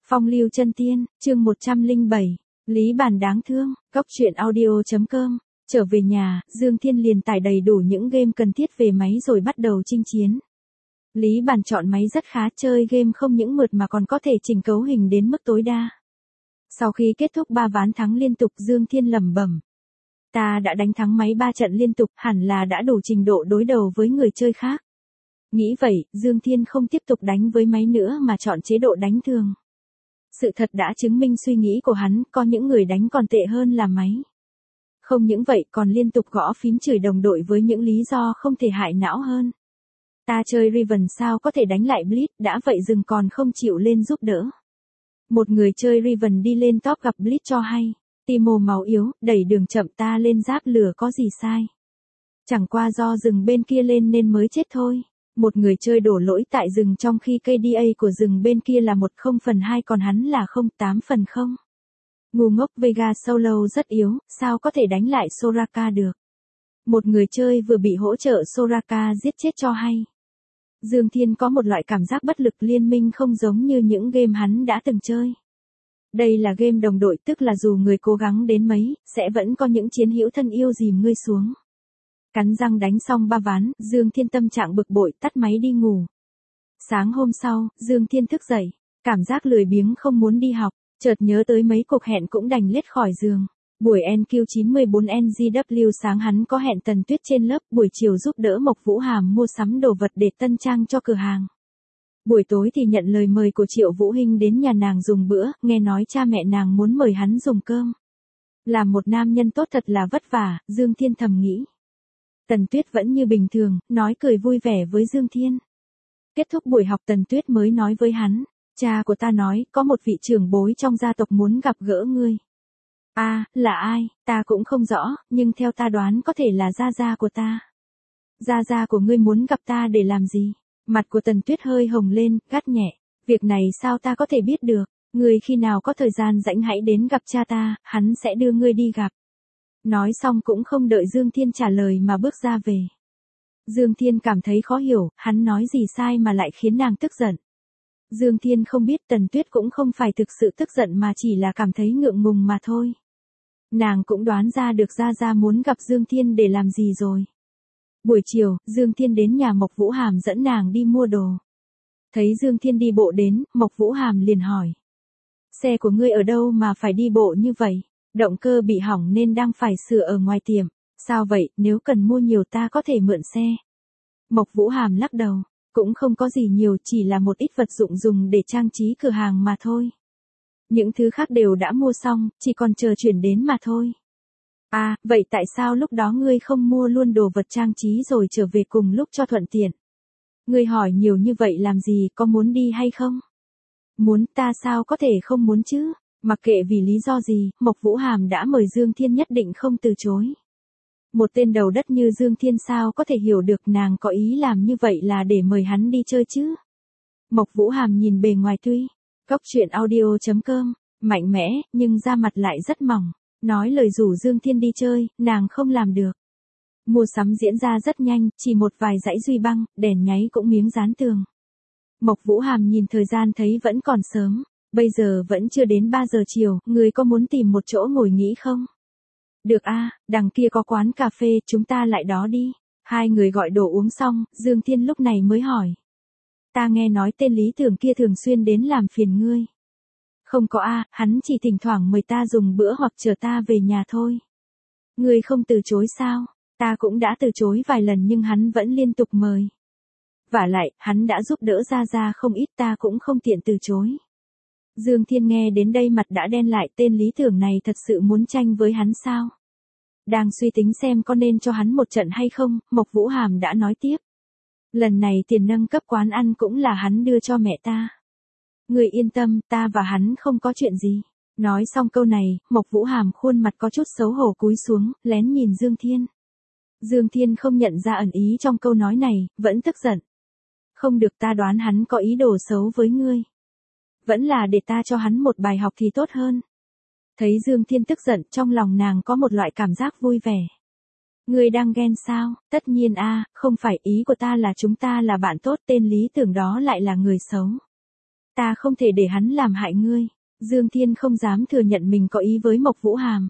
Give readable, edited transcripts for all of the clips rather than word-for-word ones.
Phong lưu chân tiên, chương 107. Lý Bàn đáng thương, Cóc truyện audio.com. Trở về nhà, Dương Thiên liền tải đầy đủ những game cần thiết về máy rồi bắt đầu chinh chiến. Lý Bàn chọn máy rất khá, chơi game không những mượt mà còn có thể chỉnh cấu hình đến mức tối đa. Sau khi kết thúc 3 ván thắng liên tục, Dương Thiên lẩm bẩm. Ta đã đánh thắng máy 3 trận liên tục, hẳn là đã đủ trình độ đối đầu với người chơi khác. Nghĩ vậy, Dương Thiên không tiếp tục đánh với máy nữa mà chọn chế độ đánh thường. Sự thật đã chứng minh suy nghĩ của hắn, có những người đánh còn tệ hơn là máy. Không những vậy còn liên tục gõ phím chửi đồng đội với những lý do không thể hại não hơn. Ta chơi Riven sao có thể đánh lại Blitz, đã vậy rừng còn không chịu lên giúp đỡ. Một người chơi Riven đi lên top gặp Blitz cho hay. Timo máu yếu, đẩy đường chậm, ta lên giáp lửa có gì sai. Chẳng qua do rừng bên kia lên nên mới chết thôi. Một người chơi đổ lỗi tại rừng trong khi KDA của rừng bên kia là 10/2 còn hắn là 0.8/0. Ngu ngốc, Vega solo rất yếu, sao có thể đánh lại Soraka được. Một người chơi vừa bị hỗ trợ Soraka giết chết cho hay. Dương Thiên có một loại cảm giác bất lực, liên minh không giống như những game hắn đã từng chơi. Đây là game đồng đội, tức là dù người cố gắng đến mấy, sẽ vẫn có những chiến hữu thân yêu dìm ngươi xuống. Cắn răng đánh xong 3 ván, Dương Thiên tâm trạng bực bội, tắt máy đi ngủ. Sáng hôm sau, Dương Thiên thức dậy, cảm giác lười biếng không muốn đi học, chợt nhớ tới mấy cuộc hẹn cũng đành lết khỏi giường. Buổi NQ94 NGW sáng hắn có hẹn Tần Tuyết trên lớp, buổi chiều giúp đỡ Mộc Vũ Hàm mua sắm đồ vật để tân trang cho cửa hàng. Buổi tối thì nhận lời mời của Triệu Vũ Hinh đến nhà nàng dùng bữa, nghe nói cha mẹ nàng muốn mời hắn dùng cơm. Làm một nam nhân tốt thật là vất vả, Dương Thiên thầm nghĩ. Tần Tuyết vẫn như bình thường, nói cười vui vẻ với Dương Thiên. Kết thúc buổi học Tần Tuyết mới nói với hắn, cha của ta nói có một vị trưởng bối trong gia tộc muốn gặp gỡ ngươi. À, là ai, ta cũng không rõ, nhưng theo ta đoán có thể là gia gia của ta. Gia gia của ngươi muốn gặp ta để làm gì? Mặt của Tần Tuyết hơi hồng lên, gắt nhẹ, việc này sao ta có thể biết được, ngươi khi nào có thời gian rảnh hãy đến gặp cha ta, hắn sẽ đưa ngươi đi gặp. Nói xong cũng không đợi Dương Thiên trả lời mà bước ra về. Dương Thiên cảm thấy khó hiểu, hắn nói gì sai mà lại khiến nàng tức giận. Dương Thiên không biết Tần Tuyết cũng không phải thực sự tức giận mà chỉ là cảm thấy ngượng ngùng mà thôi. Nàng cũng đoán ra được Gia Gia muốn gặp Dương Thiên để làm gì rồi. Buổi chiều, Dương Thiên đến nhà Mộc Vũ Hàm dẫn nàng đi mua đồ. Thấy Dương Thiên đi bộ đến, Mộc Vũ Hàm liền hỏi. Xe của ngươi ở đâu mà phải đi bộ như vậy? Động cơ bị hỏng nên đang phải sửa ở ngoài tiệm. Sao vậy, nếu cần mua nhiều ta có thể mượn xe. Mộc Vũ Hàm lắc đầu. Cũng không có gì nhiều, chỉ là một ít vật dụng dùng để trang trí cửa hàng mà thôi. Những thứ khác đều đã mua xong, chỉ còn chờ chuyển đến mà thôi. À, vậy tại sao lúc đó ngươi không mua luôn đồ vật trang trí rồi trở về cùng lúc cho thuận tiện? Ngươi hỏi nhiều như vậy làm gì, có muốn đi hay không? Muốn, ta sao có thể không muốn chứ? Mặc kệ vì lý do gì, Mộc Vũ Hàm đã mời Dương Thiên nhất định không từ chối. Một tên đầu đất như Dương Thiên sao có thể hiểu được nàng có ý làm như vậy là để mời hắn đi chơi chứ? Mộc Vũ Hàm nhìn bề ngoài tuy, Cóc truyện audio.com, mạnh mẽ, nhưng da mặt lại rất mỏng. Nói lời rủ Dương Thiên đi chơi, nàng không làm được. Mua sắm diễn ra rất nhanh, chỉ một vài dãy duy băng, đèn nháy cũng miếng dán tường. Mộc Vũ Hàm nhìn thời gian thấy vẫn còn sớm, bây giờ vẫn chưa đến 3 giờ chiều, người có muốn tìm một chỗ ngồi nghỉ không? Được a, đằng kia có quán cà phê, chúng ta lại đó đi. Hai người gọi đồ uống xong, Dương Thiên lúc này mới hỏi. Ta nghe nói tên Lý Tưởng kia thường xuyên đến làm phiền ngươi. Không có a, hắn chỉ thỉnh thoảng mời ta dùng bữa hoặc chờ ta về nhà thôi. Ngươi không từ chối sao? Ta cũng đã từ chối vài lần nhưng hắn vẫn liên tục mời. Vả lại, hắn đã giúp đỡ Gia Gia không ít, ta cũng không tiện từ chối. Dương Thiên nghe đến đây mặt đã đen lại, tên Lý Tưởng này thật sự muốn tranh với hắn sao? Đang suy tính xem có nên cho hắn một trận hay không, Mộc Vũ Hàm đã nói tiếp. Lần này tiền nâng cấp quán ăn cũng là hắn đưa cho mẹ ta. Người yên tâm, ta và hắn không có chuyện gì. Nói xong câu này, Mộc Vũ Hàm khuôn mặt có chút xấu hổ cúi xuống, lén nhìn Dương Thiên. Dương Thiên không nhận ra ẩn ý trong câu nói này, vẫn tức giận. Không được, ta đoán hắn có ý đồ xấu với ngươi. Vẫn là để ta cho hắn một bài học thì tốt hơn. Thấy Dương Thiên tức giận, trong lòng nàng có một loại cảm giác vui vẻ. Ngươi đang ghen sao? Tất nhiên a, không phải, ý của ta là chúng ta là bạn tốt, tên Lý Tưởng đó lại là người xấu. Ta không thể để hắn làm hại ngươi. Dương Thiên không dám thừa nhận mình có ý với Mộc Vũ Hàm.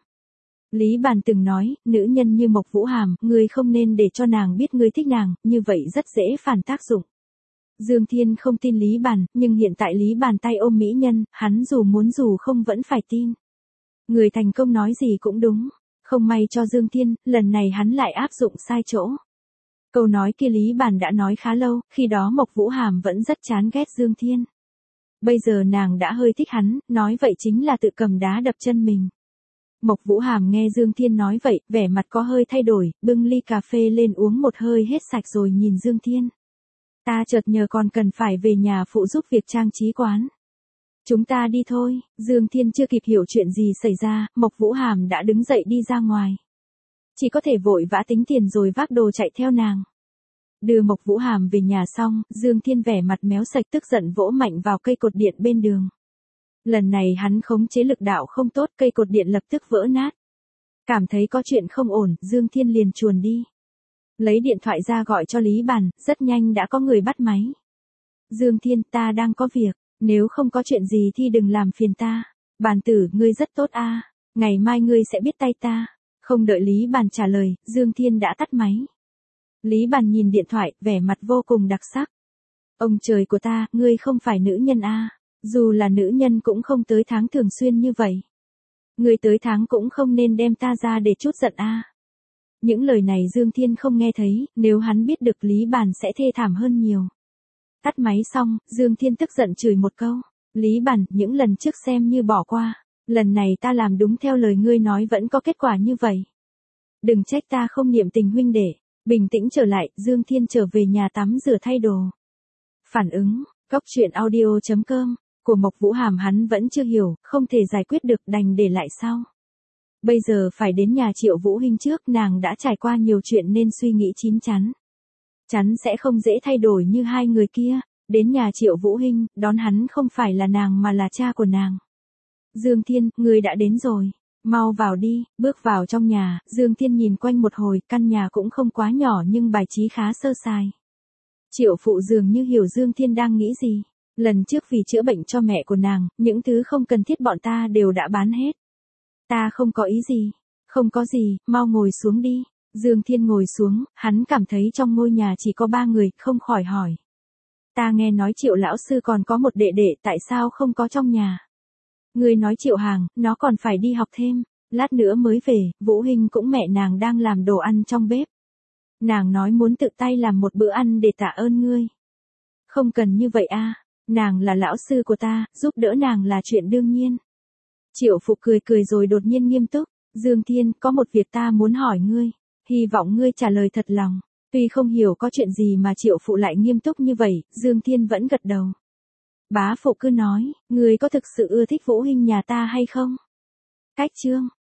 Lý Bàn từng nói, nữ nhân như Mộc Vũ Hàm, ngươi không nên để cho nàng biết ngươi thích nàng, như vậy rất dễ phản tác dụng. Dương Thiên không tin Lý Bàn, nhưng hiện tại Lý Bàn tay ôm mỹ nhân, hắn dù muốn dù không vẫn phải tin. Người thành công nói gì cũng đúng. Không may cho Dương Thiên, lần này hắn lại áp dụng sai chỗ. Câu nói kia Lý Bàn đã nói khá lâu, khi đó Mộc Vũ Hàm vẫn rất chán ghét Dương Thiên. Bây giờ nàng đã hơi thích hắn, nói vậy chính là tự cầm đá đập chân mình. Mộc Vũ Hàm nghe Dương Thiên nói vậy, vẻ mặt có hơi thay đổi, bưng ly cà phê lên uống một hơi hết sạch rồi nhìn Dương Thiên. Ta chợt nhớ còn cần phải về nhà phụ giúp việc trang trí quán. Chúng ta đi thôi. Dương Thiên chưa kịp hiểu chuyện gì xảy ra, Mộc Vũ Hàm đã đứng dậy đi ra ngoài. Chỉ có thể vội vã tính tiền rồi vác đồ chạy theo nàng. Đưa Mộc Vũ Hàm về nhà xong, Dương Thiên vẻ mặt méo sạch tức giận vỗ mạnh vào cây cột điện bên đường. Lần này hắn khống chế lực đạo không tốt, cây cột điện lập tức vỡ nát. Cảm thấy có chuyện không ổn, Dương Thiên liền chuồn đi. Lấy điện thoại ra gọi cho Lý Bàn, rất nhanh đã có người bắt máy. Dương Thiên, ta đang có việc, nếu không có chuyện gì thì đừng làm phiền ta. Bàn tử, ngươi rất tốt a, ngày mai ngươi sẽ biết tay ta. Không đợi Lý Bàn trả lời, Dương Thiên đã tắt máy. Lý Bàn nhìn điện thoại, vẻ mặt vô cùng đặc sắc. Ông trời của ta, ngươi không phải nữ nhân a, dù là nữ nhân cũng không tới tháng thường xuyên như vậy. Ngươi tới tháng cũng không nên đem ta ra để chút giận a. Những lời này Dương Thiên không nghe thấy, nếu hắn biết được Lý Bàn sẽ thê thảm hơn nhiều. Tắt máy xong, Dương Thiên tức giận chửi một câu. Lý Bàn, những lần trước xem như bỏ qua. Lần này ta làm đúng theo lời ngươi nói vẫn có kết quả như vậy. Đừng trách ta không niệm tình huynh đệ. Bình tĩnh trở lại, Dương Thiên trở về nhà tắm rửa thay đồ. Phản ứng, Cóc truyện audio.com, của Mộc Vũ Hàm hắn vẫn chưa hiểu, không thể giải quyết được đành để lại sau. Bây giờ phải đến nhà Triệu Vũ Hinh trước, nàng đã trải qua nhiều chuyện nên suy nghĩ chín chắn. Chắn sẽ không dễ thay đổi như hai người kia, đến nhà Triệu Vũ Hinh, đón hắn không phải là nàng mà là cha của nàng. Dương Thiên, ngươi đã đến rồi. Mau vào đi, bước vào trong nhà, Dương Thiên nhìn quanh một hồi, căn nhà cũng không quá nhỏ nhưng bài trí khá sơ sài. Triệu phụ dường như hiểu Dương Thiên đang nghĩ gì. Lần trước vì chữa bệnh cho mẹ của nàng, những thứ không cần thiết bọn ta đều đã bán hết. Ta không có ý gì. Không có gì, mau ngồi xuống đi. Dương Thiên ngồi xuống, hắn cảm thấy trong ngôi nhà chỉ có 3 người, không khỏi hỏi. Ta nghe nói Triệu lão sư còn có một đệ đệ, tại sao không có trong nhà? Người nói Triệu Hàng, nó còn phải đi học thêm, lát nữa mới về, Vũ Hinh cũng mẹ nàng đang làm đồ ăn trong bếp. Nàng nói muốn tự tay làm một bữa ăn để tạ ơn ngươi. Không cần như vậy a, nàng là lão sư của ta, giúp đỡ nàng là chuyện đương nhiên. Triệu Phụ cười cười rồi đột nhiên nghiêm túc, Dương Thiên, có một việc ta muốn hỏi ngươi, hy vọng ngươi trả lời thật lòng. Tuy không hiểu có chuyện gì mà Triệu Phụ lại nghiêm túc như vậy, Dương Thiên vẫn gật đầu. Bá phụ cứ nói, ngươi có thực sự ưa thích Vũ Hinh nhà ta hay không? Cách chương